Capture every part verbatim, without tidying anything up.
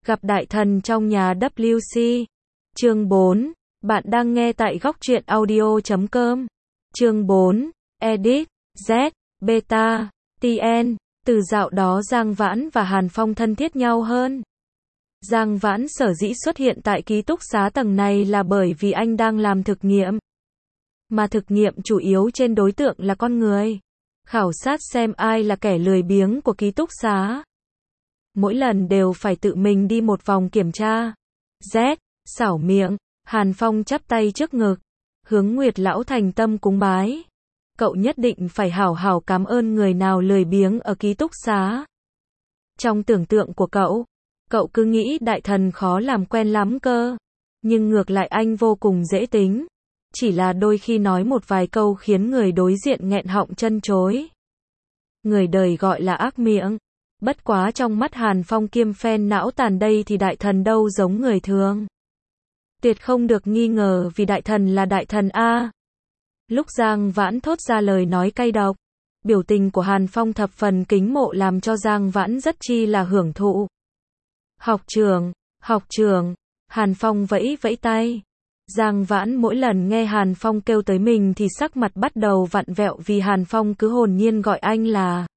Gặp đại thần trong nhà W C. Chương bốn. Bạn đang nghe tại góc truyện audio chấm com. Chương bốn. Edit. Z. Beta. tê en. Từ dạo đó Giang Vãn và Hàn Phong thân thiết nhau hơn. Giang Vãn sở dĩ xuất hiện tại ký túc xá tầng này là bởi vì anh đang làm thực nghiệm. Mà thực nghiệm chủ yếu trên đối tượng là con người. Khảo sát xem ai là kẻ lười biếng của ký túc xá. Mỗi lần đều phải tự mình đi một vòng kiểm tra. Z. Xảo miệng. Hàn Phong chắp tay trước ngực. Hướng Nguyệt lão thành tâm cúng bái. Cậu nhất định phải hảo hảo cảm ơn người nào lười biếng ở ký túc xá. Trong tưởng tượng của cậu, cậu cứ nghĩ đại thần khó làm quen lắm cơ. Nhưng ngược lại anh vô cùng dễ tính. Chỉ là đôi khi nói một vài câu khiến người đối diện nghẹn họng chân chối. Người đời gọi là ác miệng. Bất quá trong mắt Hàn Phong kiêm phen não tàn đây thì đại thần đâu giống người thường. Tuyệt không được nghi ngờ vì đại thần là đại thần A. Lúc Giang Vãn thốt ra lời nói cay độc, biểu tình của Hàn Phong thập phần kính mộ làm cho Giang Vãn rất chi là hưởng thụ. Học trưởng, học trưởng, Hàn Phong vẫy vẫy tay. Giang Vãn mỗi lần nghe Hàn Phong kêu tới mình thì sắc mặt bắt đầu vặn vẹo vì Hàn Phong cứ hồn nhiên gọi anh là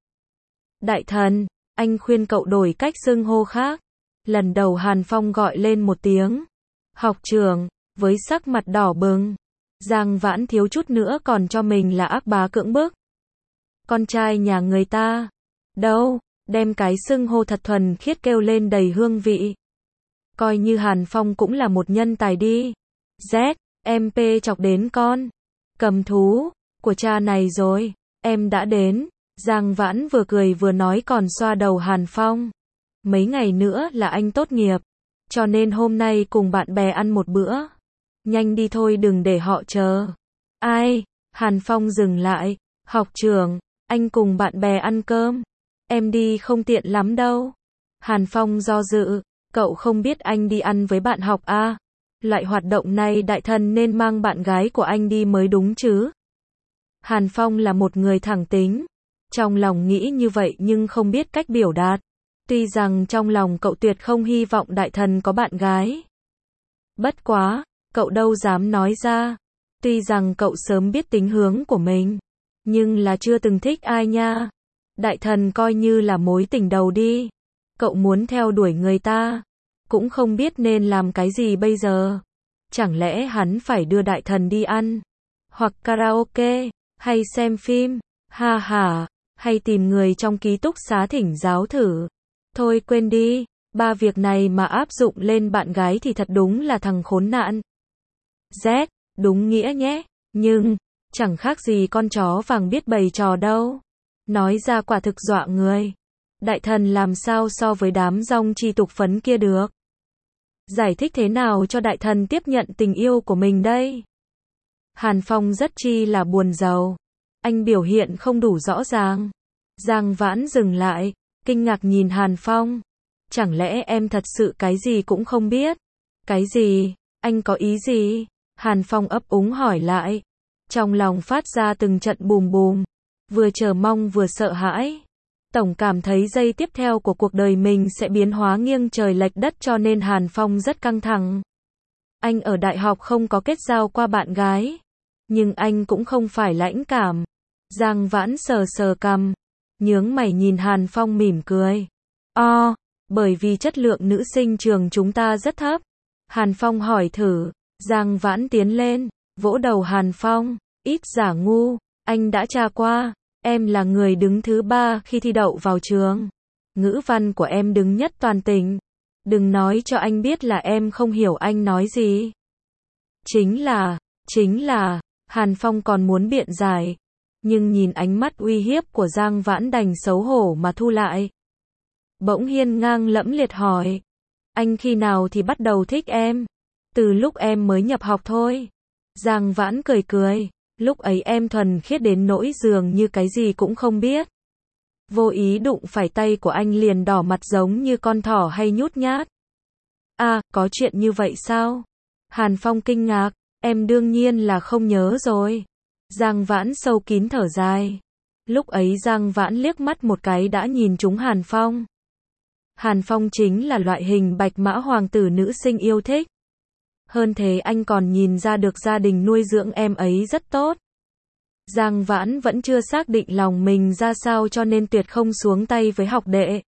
đại thần. Anh khuyên cậu đổi cách xưng hô khác. Lần đầu Hàn Phong gọi lên một tiếng học trưởng, với sắc mặt đỏ bừng. Giang Vãn thiếu chút nữa còn cho mình là ác bá cưỡng bức. Con trai nhà người ta. Đâu, đem cái xưng hô thật thuần khiết kêu lên đầy hương vị. Coi như Hàn Phong cũng là một nhân tài đi. Z, em pê chọc đến con cầm thú của cha này rồi, em đã đến. Giang Vãn vừa cười vừa nói còn xoa đầu Hàn Phong. Mấy ngày nữa là anh tốt nghiệp, cho nên hôm nay cùng bạn bè ăn một bữa. Nhanh đi thôi đừng để họ chờ. Ai? Hàn Phong dừng lại. Học trưởng, anh cùng bạn bè ăn cơm. Em đi không tiện lắm đâu. Hàn Phong do dự. Cậu không biết anh đi ăn với bạn học à? Loại hoạt động này đại thần nên mang bạn gái của anh đi mới đúng chứ. Hàn Phong là một người thẳng tính. Trong lòng nghĩ như vậy nhưng không biết cách biểu đạt. Tuy rằng trong lòng cậu tuyệt không hy vọng đại thần có bạn gái. Bất quá, cậu đâu dám nói ra. Tuy rằng cậu sớm biết tính hướng của mình, nhưng là chưa từng thích ai nha. Đại thần coi như là mối tình đầu đi. Cậu muốn theo đuổi người ta, cũng không biết nên làm cái gì bây giờ. Chẳng lẽ hắn phải đưa đại thần đi ăn, hoặc karaoke, hay xem phim, ha ha, hay tìm người trong ký túc xá thỉnh giáo thử. Thôi quên đi, ba việc này mà áp dụng lên bạn gái thì thật đúng là thằng khốn nạn. Z, đúng nghĩa nhé, nhưng, chẳng khác gì con chó vàng biết bày trò đâu. Nói ra quả thực dọa người. Đại thần làm sao so với đám dong chi tục phấn kia được. Giải thích thế nào cho đại thần tiếp nhận tình yêu của mình đây? Hàn Phong rất chi là buồn rầu. Anh biểu hiện không đủ rõ ràng. Giang Vãn dừng lại, kinh ngạc nhìn Hàn Phong. Chẳng lẽ em thật sự cái gì cũng không biết? Cái gì? Anh có ý gì? Hàn Phong ấp úng hỏi lại. Trong lòng phát ra từng trận bùm bùm. Vừa chờ mong vừa sợ hãi. Tổng cảm thấy giây tiếp theo của cuộc đời mình sẽ biến hóa nghiêng trời lệch đất cho nên Hàn Phong rất căng thẳng. Anh ở đại học không có kết giao qua bạn gái. Nhưng anh cũng không phải lãnh cảm. Giang Vãn sờ sờ cằm. Nhướng mày nhìn Hàn Phong mỉm cười. O, bởi vì chất lượng nữ sinh trường chúng ta rất thấp. Hàn Phong hỏi thử. Giang Vãn tiến lên, vỗ đầu Hàn Phong. Ít giả ngu, anh đã tra qua. Em là người đứng thứ ba khi thi đậu vào trường. Ngữ văn của em đứng nhất toàn tỉnh. Đừng nói cho anh biết là em không hiểu anh nói gì. Chính là, chính là, Hàn Phong còn muốn biện giải. Nhưng nhìn ánh mắt uy hiếp của Giang Vãn đành xấu hổ mà thu lại. Bỗng hiên ngang lẫm liệt hỏi. Anh khi nào thì bắt đầu thích em? Từ lúc em mới nhập học thôi. Giang Vãn cười cười. Lúc ấy em thuần khiết đến nỗi dường như cái gì cũng không biết. Vô ý đụng phải tay của anh liền đỏ mặt giống như con thỏ hay nhút nhát. À, có chuyện như vậy sao? Hàn Phong kinh ngạc. Em đương nhiên là không nhớ rồi. Giang Vãn sâu kín thở dài. Lúc ấy Giang Vãn liếc mắt một cái đã nhìn trúng Hàn Phong. Hàn Phong chính là loại hình bạch mã hoàng tử nữ sinh yêu thích. Hơn thế anh còn nhìn ra được gia đình nuôi dưỡng em ấy rất tốt. Giang Vãn vẫn chưa xác định lòng mình ra sao cho nên tuyệt không xuống tay với học đệ.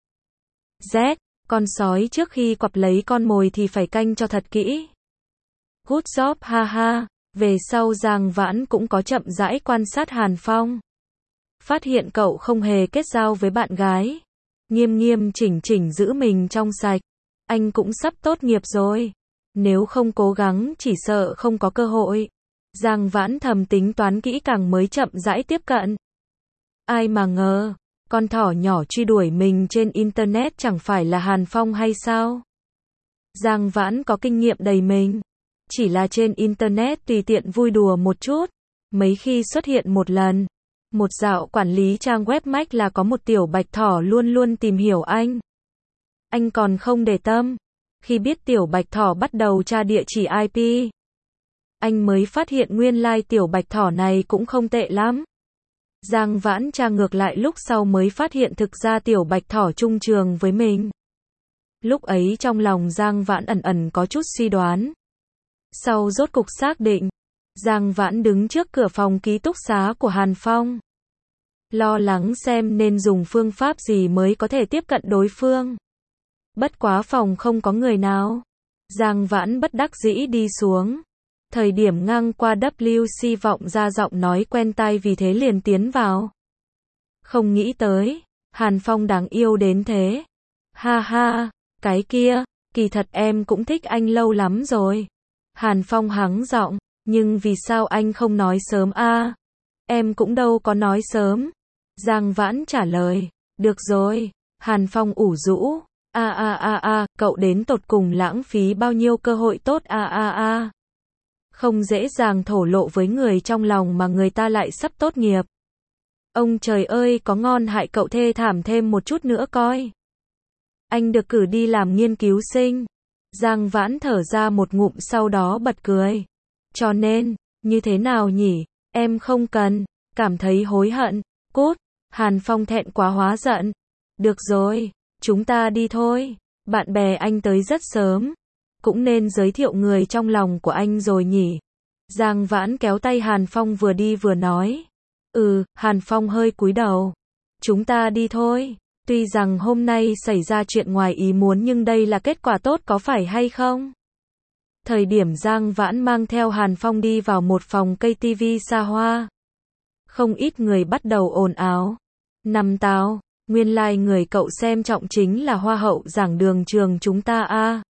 Z, con sói trước khi quặp lấy con mồi thì phải canh cho thật kỹ. Good job ha ha. Về sau Giang Vãn cũng có chậm rãi quan sát Hàn Phong. Phát hiện cậu không hề kết giao với bạn gái. Nghiêm nghiêm chỉnh chỉnh giữ mình trong sạch. Anh cũng sắp tốt nghiệp rồi. Nếu không cố gắng chỉ sợ không có cơ hội. Giang Vãn thầm tính toán kỹ càng mới chậm rãi tiếp cận. Ai mà ngờ, con thỏ nhỏ truy đuổi mình trên Internet chẳng phải là Hàn Phong hay sao? Giang Vãn có kinh nghiệm đầy mình. Chỉ là trên Internet tùy tiện vui đùa một chút. Mấy khi xuất hiện một lần. Một dạo quản lý trang web Mac là có một tiểu bạch thỏ luôn luôn tìm hiểu anh. Anh còn không để tâm. Khi biết tiểu bạch thỏ bắt đầu tra địa chỉ i pê. Anh mới phát hiện nguyên lai like tiểu bạch thỏ này cũng không tệ lắm. Giang Vãn tra ngược lại lúc sau mới phát hiện thực ra tiểu bạch thỏ chung trường với mình. Lúc ấy trong lòng Giang Vãn ẩn ẩn có chút suy đoán. Sau rốt cục xác định, Giang Vãn đứng trước cửa phòng ký túc xá của Hàn Phong. Lo lắng xem nên dùng phương pháp gì mới có thể tiếp cận đối phương. Bất quá phòng không có người nào. Giang Vãn bất đắc dĩ đi xuống. Thời điểm ngang qua W C vọng ra giọng nói quen tai vì thế liền tiến vào. Không nghĩ tới, Hàn Phong đáng yêu đến thế. Ha ha, cái kia, kỳ thật em cũng thích anh lâu lắm rồi. Hàn Phong hắng giọng, nhưng vì sao anh không nói sớm a? À? Em cũng đâu có nói sớm. Giang Vãn trả lời, được rồi. Hàn Phong ủ rũ, a a a a, cậu đến tột cùng lãng phí bao nhiêu cơ hội tốt a a a. Không dễ dàng thổ lộ với người trong lòng mà người ta lại sắp tốt nghiệp. Ông trời ơi, có ngon hại cậu thê thảm thêm một chút nữa coi. Anh được cử đi làm nghiên cứu sinh. Giang Vãn thở ra một ngụm sau đó bật cười. Cho nên, như thế nào nhỉ, em không cần, cảm thấy hối hận, cút. Hàn Phong thẹn quá hóa giận. Được rồi, chúng ta đi thôi, bạn bè anh tới rất sớm. Cũng nên giới thiệu người trong lòng của anh rồi nhỉ. Giang Vãn kéo tay Hàn Phong vừa đi vừa nói. Ừ, Hàn Phong hơi cúi đầu. Chúng ta đi thôi. Tuy rằng hôm nay xảy ra chuyện ngoài ý muốn nhưng đây là kết quả tốt có phải hay không? Thời điểm Giang Vãn mang theo Hàn Phong đi vào một phòng cây tivi xa hoa. Không ít người bắt đầu ồn ào. Nằm táo, nguyên lai like người cậu xem trọng chính là hoa hậu giảng đường trường chúng ta a. À.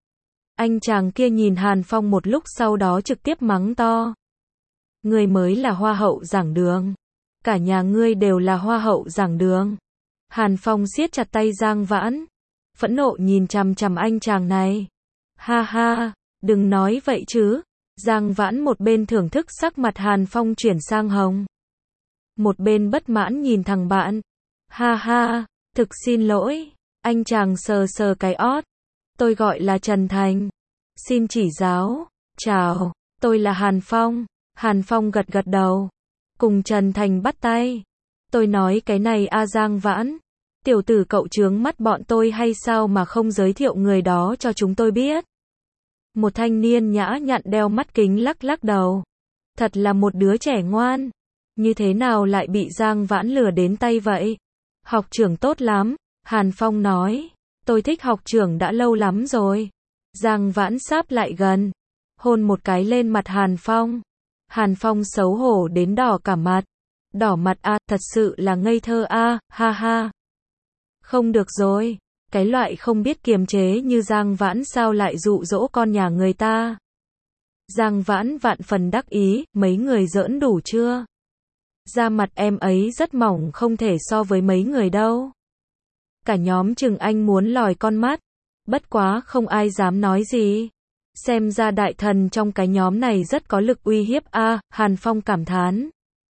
Anh chàng kia nhìn Hàn Phong một lúc sau đó trực tiếp mắng to. Ngươi mới là hoa hậu giảng đường. Cả nhà ngươi đều là hoa hậu giảng đường. Hàn Phong siết chặt tay Giang Vãn. Phẫn nộ nhìn chằm chằm anh chàng này. Ha ha, đừng nói vậy chứ. Giang Vãn một bên thưởng thức sắc mặt Hàn Phong chuyển sang hồng. Một bên bất mãn nhìn thằng bạn. Ha ha, thực xin lỗi. Anh chàng sờ sờ cái ót. Tôi gọi là Trần Thành. Xin chỉ giáo. Chào, tôi là Hàn Phong. Hàn Phong gật gật đầu. Cùng Trần Thành bắt tay. Tôi nói cái này a Giang Vãn. Tiểu tử cậu chướng mắt bọn tôi hay sao mà không giới thiệu người đó cho chúng tôi biết. Một thanh niên nhã nhặn đeo mắt kính lắc lắc đầu. Thật là một đứa trẻ ngoan. Như thế nào lại bị Giang Vãn lừa đến tay vậy? Học trưởng tốt lắm. Hàn Phong nói. Tôi thích học trưởng đã lâu lắm rồi. Giang Vãn sáp lại gần. Hôn một cái lên mặt Hàn Phong. Hàn Phong xấu hổ đến đỏ cả mặt. Đỏ mặt a, à, thật sự là ngây thơ a, à, ha ha. Không được rồi. Cái loại không biết kiềm chế như Giang Vãn sao lại dụ dỗ con nhà người ta. Giang Vãn vạn phần đắc ý, mấy người giỡn đủ chưa? Da mặt em ấy rất mỏng không thể so với mấy người đâu. Cả nhóm chừng anh muốn lòi con mắt. Bất quá không ai dám nói gì. Xem ra đại thần trong cái nhóm này rất có lực uy hiếp a, à, Hàn Phong cảm thán.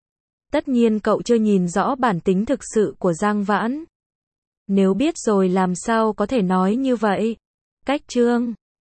Tất nhiên cậu chưa nhìn rõ bản tính thực sự của Giang Vãn. Nếu biết rồi làm sao có thể nói như vậy. Cách chương